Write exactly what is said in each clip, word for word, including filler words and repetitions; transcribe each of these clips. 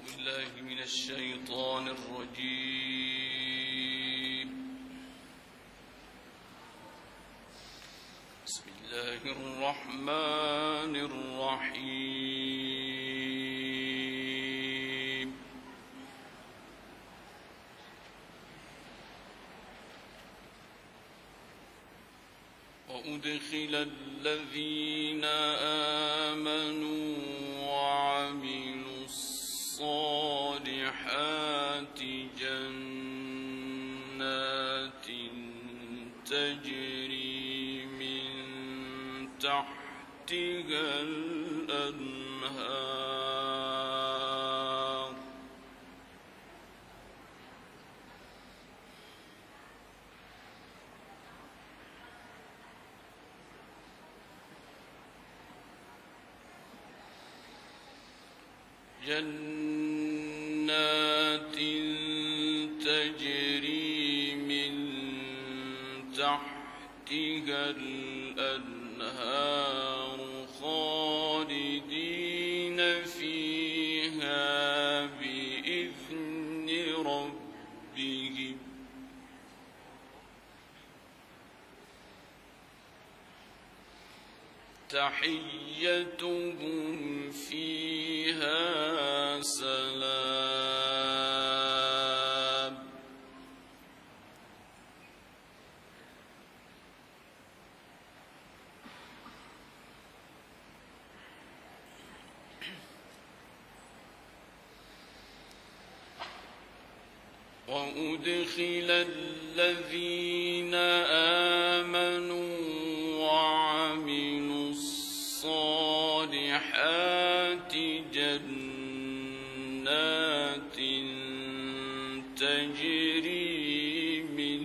بالله من الشيطان الرجيم. بسم الله الرحمن الرحيم. وأدخل الذين آمنوا وعملوا الصالحات جنات تجري من تحتها الأنهار جنات تجري من تحتها الأنهار خالدين فيها بإذن ربهم تحيتهم فيها سلام. وأدخل الذين آمنوا وعملوا الصالحات جنات تجري من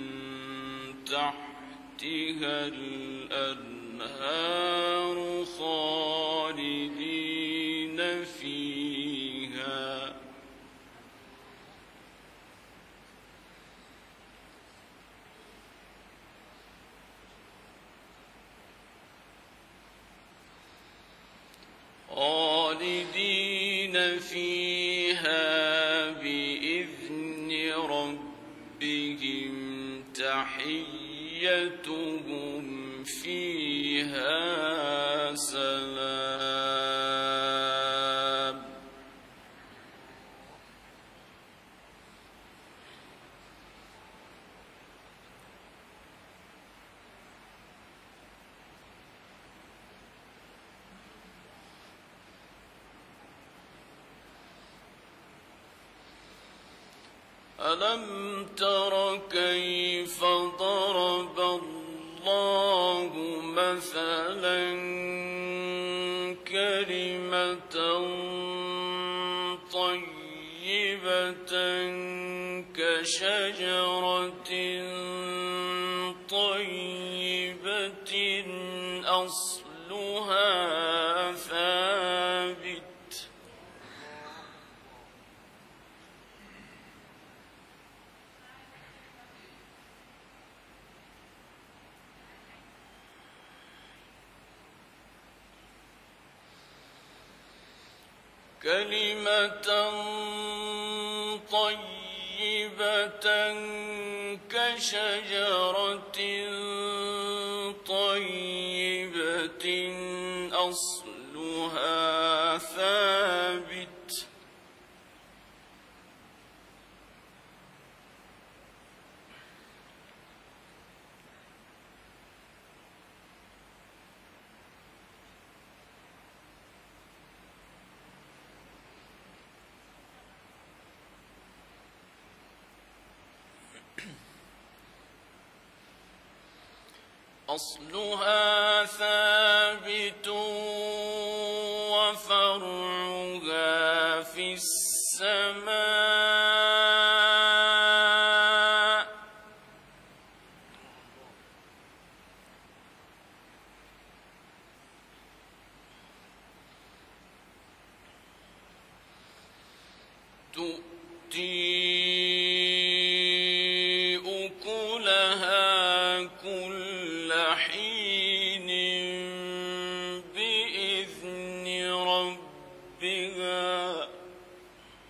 تحتها الأنهار خالدين فيها خالدين فيها بإذن ربهم تحيتهم فيها سلام. ألم تر كيف ضرب الله مثلا كلمة طيبة كشجرة طيبة أصلها ثابت كلمة طيبة كشجرة طيبة أصلها ثابت أصلها ثابت وفرعها في السماء تؤتي أكلها كل حين بإذن ربها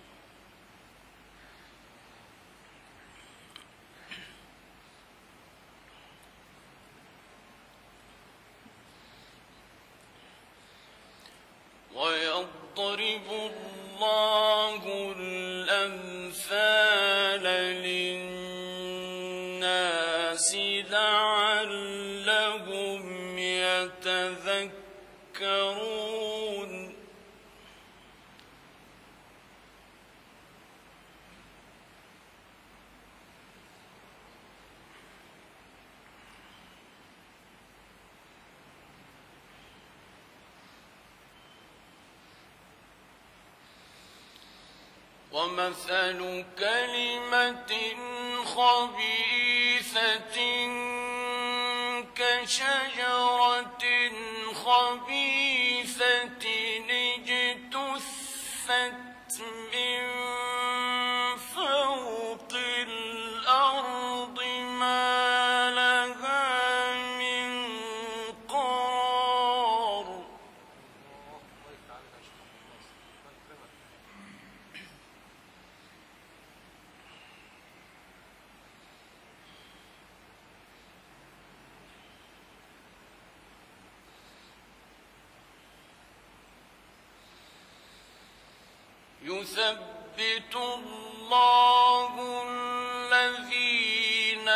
يضرب الله الأمثال للناس لعلهم يتذكرون ومثل كلمة خبيثة كشجرة خبيثة اجتثت من فوق الأرض ما لها من قرار يثبت الله الذين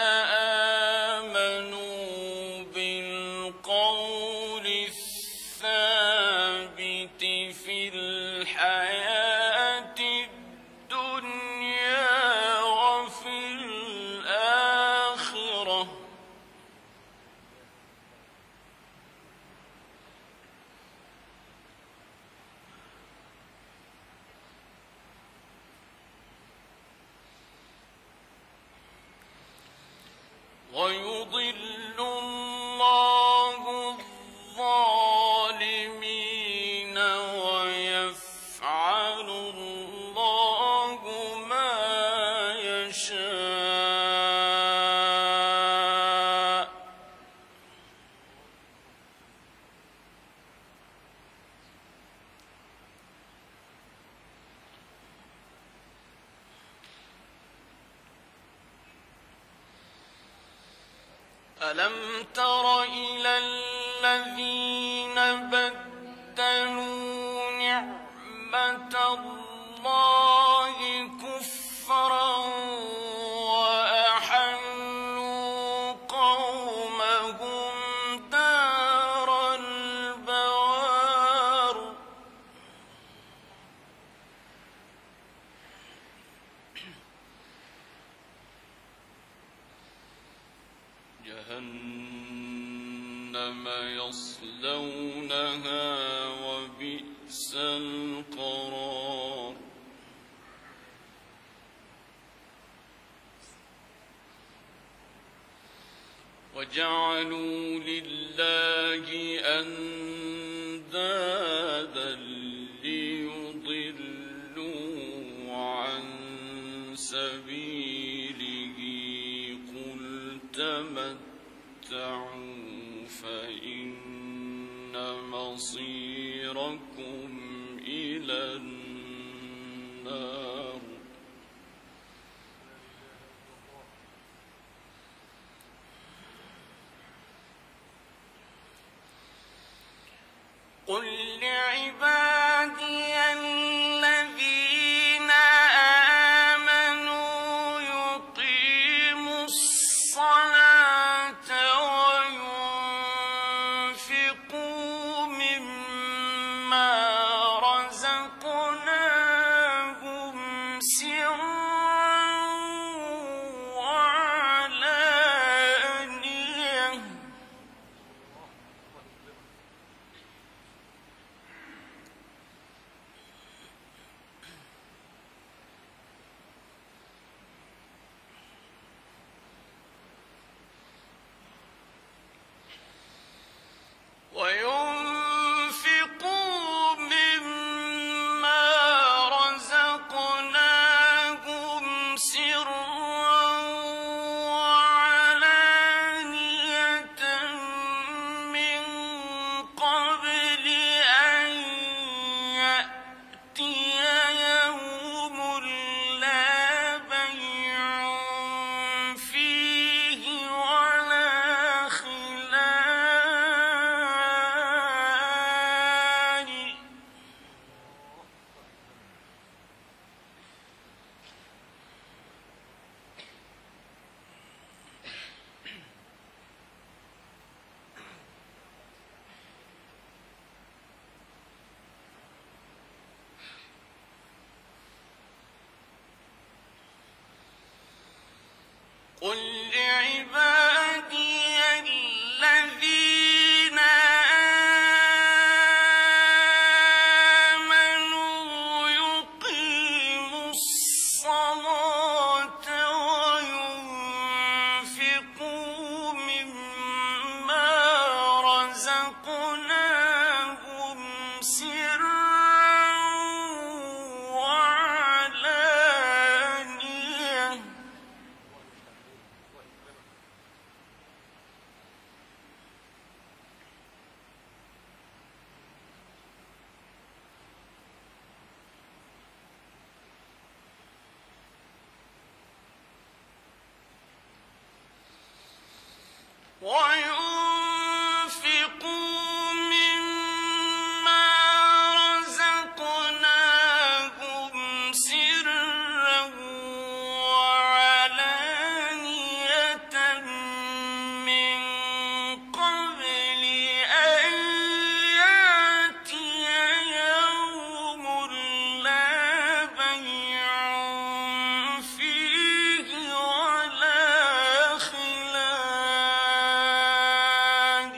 آمنوا بالقول الثابت في الحياة الدنيا وفي الآخرة ويضل الله الظالمين ويفعل الله ما يشاء ألم تر إلى الذين بدلوا نعمة الله كفرا وأحلوا قومهم دار البوار جهنم يصلونها وبئس القرار وجعلوا لله أندادا ليضلوا عن سبيله قل تمتعوا فإن مصيركم إلى النار قل لعبادي الذين آمنوا يقيموا الصلاة وينفقوا مما رزقناهم سرا وعلانية وينفقوا مما رزقناهم قل لعبادي الذين آمنوا يقيموا الصلاة وينفقوا مما رزقناهم سرا وعلانية وينفقوا مما رزقناهم سرا وعلانية من قبل أن يأتي يوم لا بيع فيه ولا خلال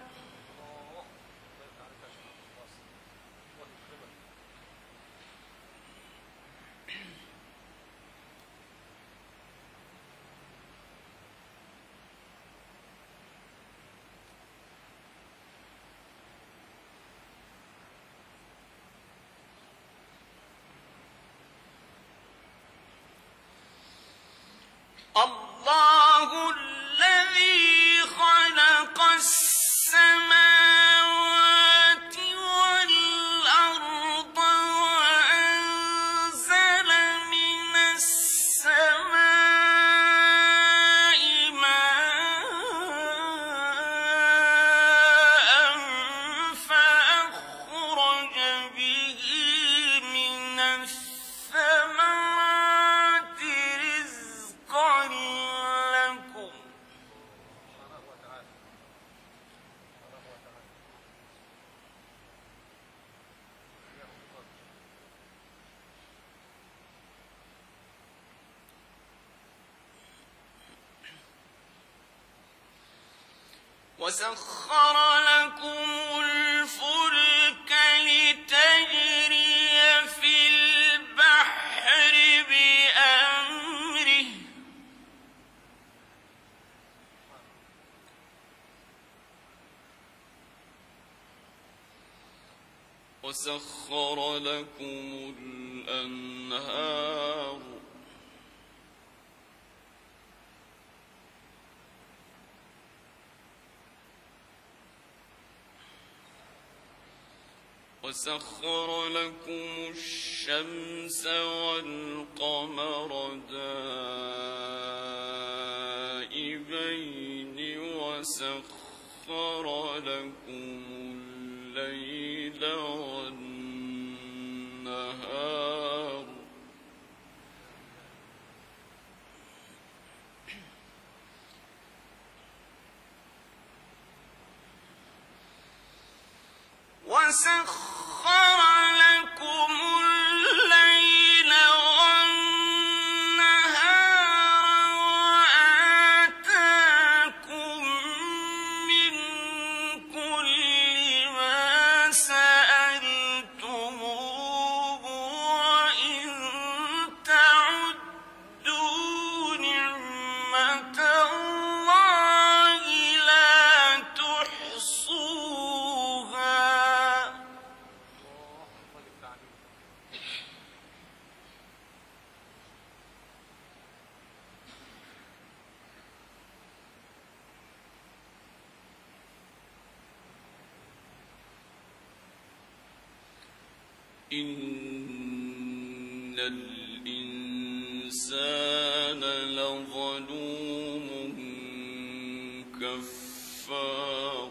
الله الذي خلق السماوات والأرض وأنزل من السماء ماء فأخرج به من الثمرات رزقا لكم وسخر لكم الفلك لتجري في البحر بأمره وسخر لكم الأنهار وسخر لكم الشمس والقمر دائبين وسخر لكم الليل والنهار وسخر لكم الليل والنهار وآتاكم من كل ما سألتموه وإن تعدوا نعمة الله لا تحصوها إن الإنسان لظلوم كفار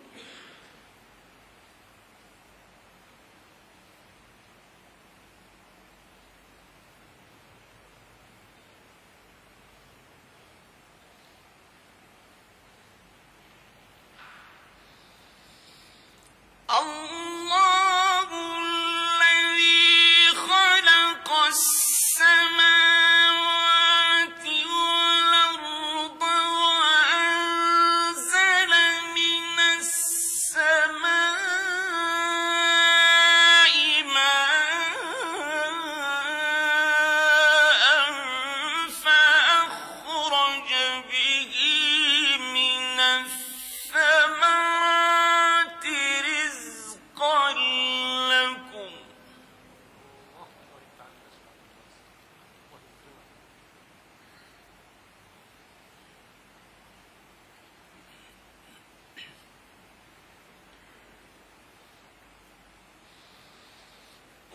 الله الذي خلق السماوات والأرض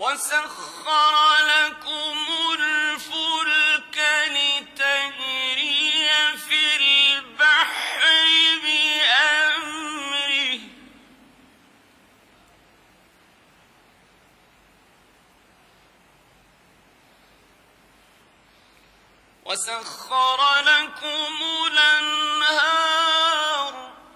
وسخر لكم الفلك لتجري في البحر بأمره وسخر لكم الأنهار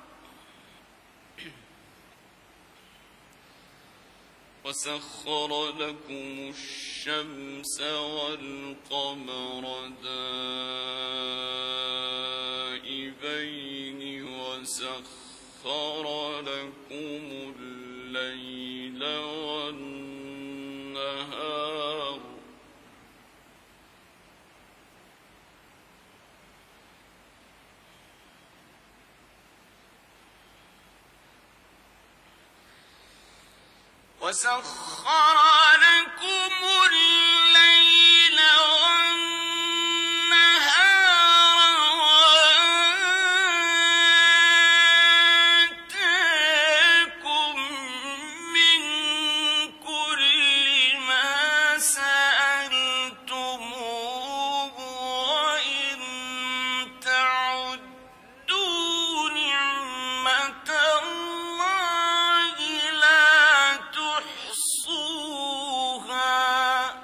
وسخر لكم الشمس والقمر دائبين وسخر لكم الليل والنهار وسخر لكم الليل والنهار وآتاكم من كل ما سألتموه وإن تعدوا نعمة الله لا تحصوها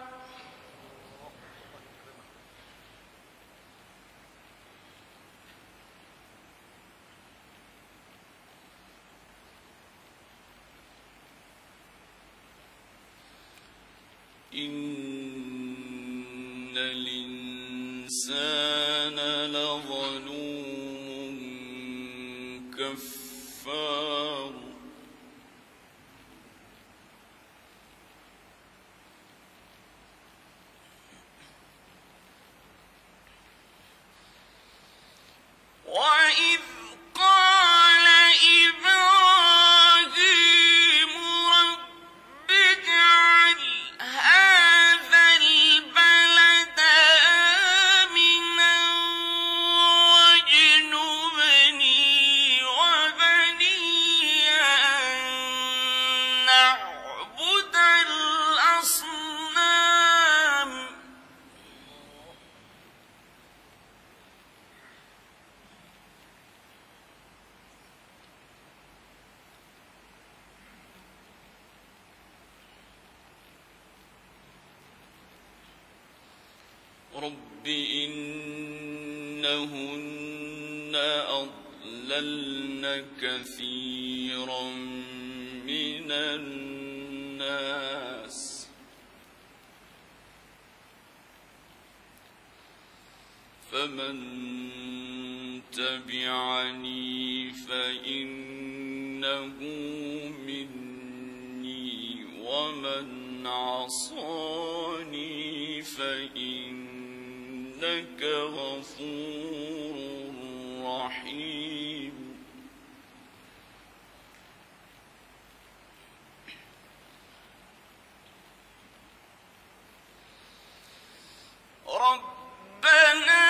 إن الإنسان لظلوم كفار وإذ قال إبراهيم رب اجعل هذا البلد آمنا واجنبني وبني أن نعبد الأصنام رب إنهن أضللن كثيرا من الناس فمن تبعني فإنه مني ومن عصاني فإنك غفور رحيم ربنا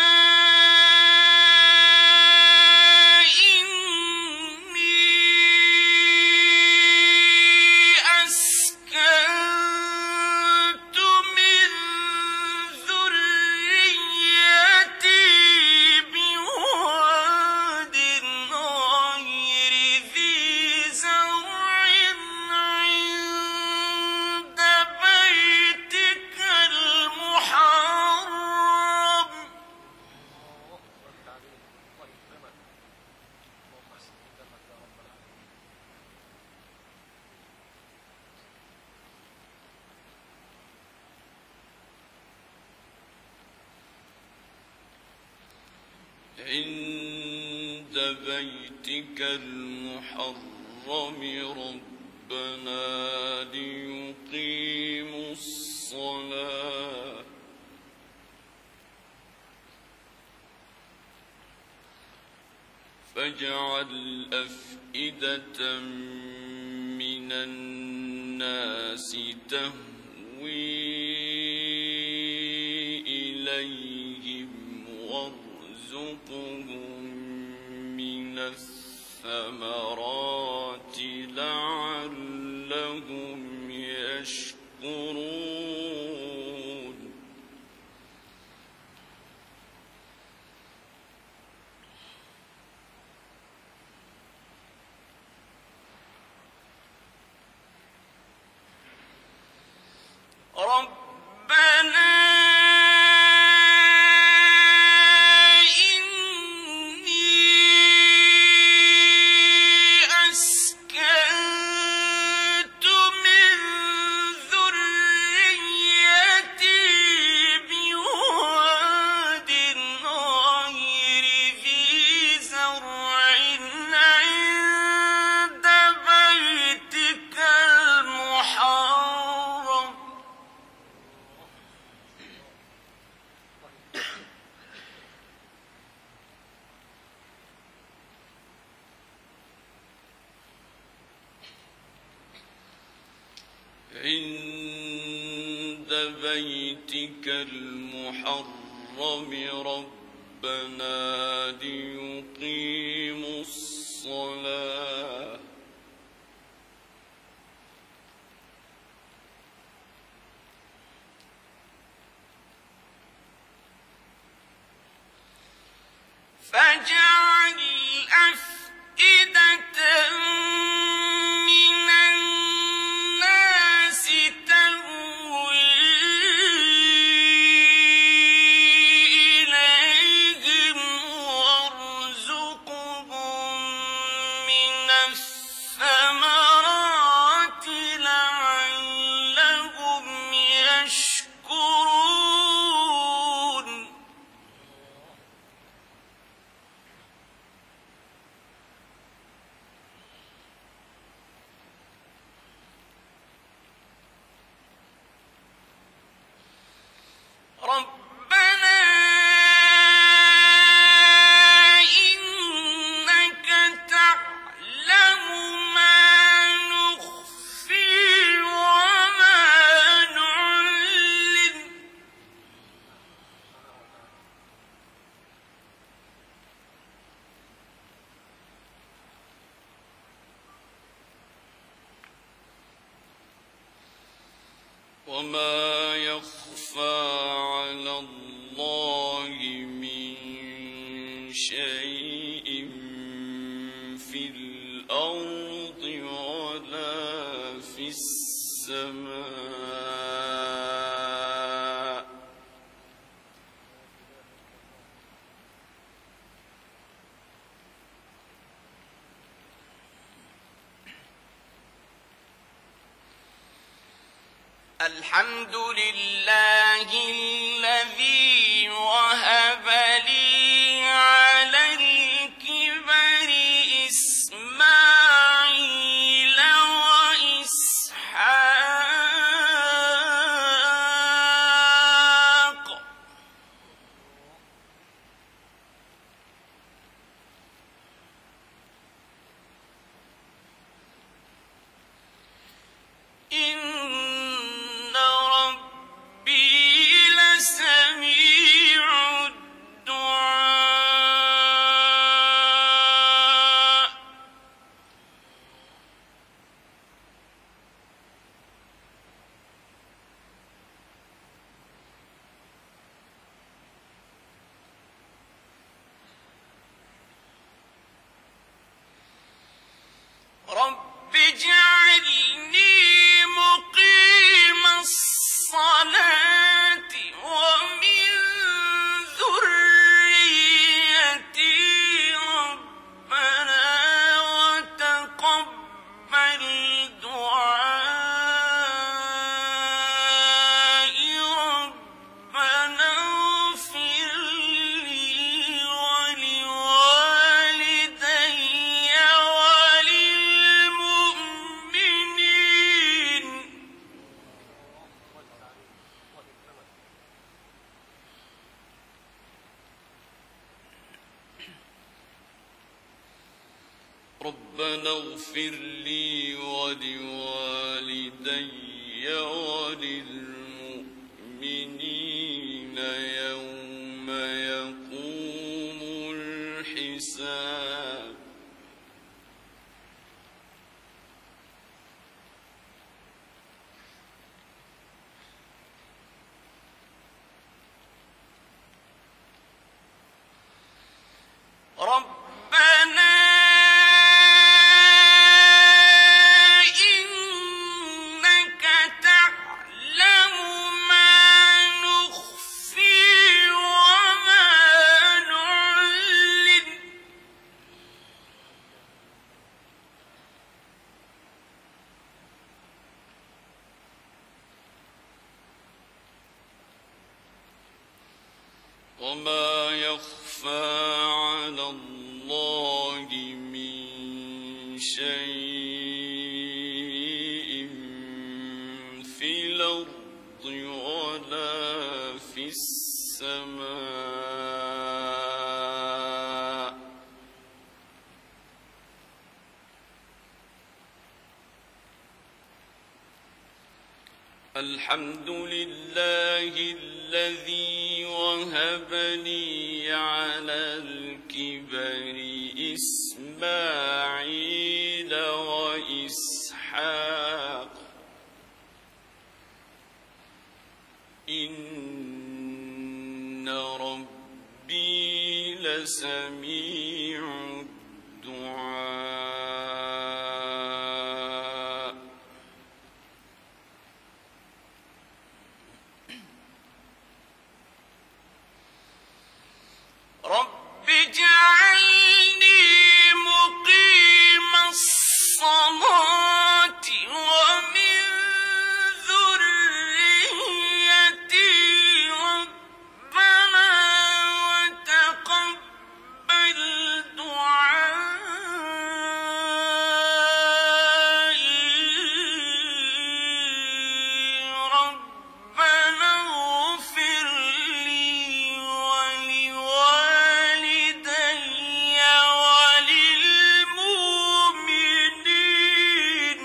عند بيتك المحرم ربنا ليقيموا الصلاة فاجعل أفئدة من الناس تهوي إليهم وارزقهم من الثمرات لعلهم يشكرون عند بيتك المحرم ربنا ليقيموا الصلاة فاجعل أفئدة من الناس تهوي إليهم وارزقهم من الثمرات لعلهم يشكرون ربنا إنك تعلم ما نخفي وما نعلن وما يخفى على الله من شيء في الأرض ولا في السماء الحمد لله الذي وهب لي على الكبر إسماعيل وإسحاق إن ربي لسميع الدعاء رب اجعلني مقيم الصلاة ومن ذريتي ربنا وتقبل دعائي ربنا اغفر لي ولوالدي وللمؤمنين ربنا اغفر لي ولوالدي وللمؤمنين يوم يقوم الحساب ربنا إنك تعلم ما نخفي وما نعلن وما يخفى على الله من شيء في الأرض ولا في السماء الحمد لله الذي وهب لي على الكبر إسماعيل وإسحاق إن ربي لسميع الدعاء رب اجعلني مقيم الصلاة ومن ذريتي ربنا وتقبل دعائي ربنا اغفر لي ولوالدي وللمؤمنين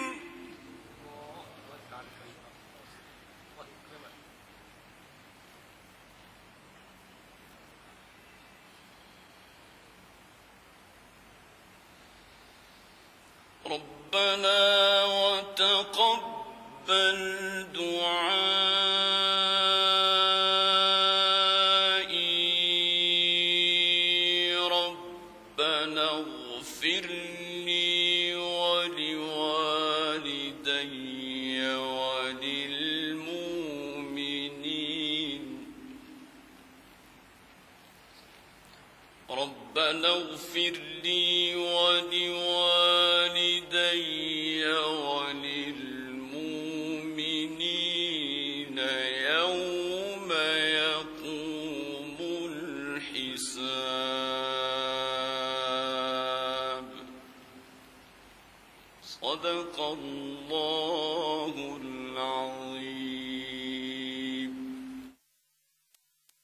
ربنا وتقبل دعائي ربنا اغفر لي ولوالدي وللمؤمنين ربنا اغفر لي ولوالدي وللمؤمنين يوم يقوم الحساب صدق الله العظيم.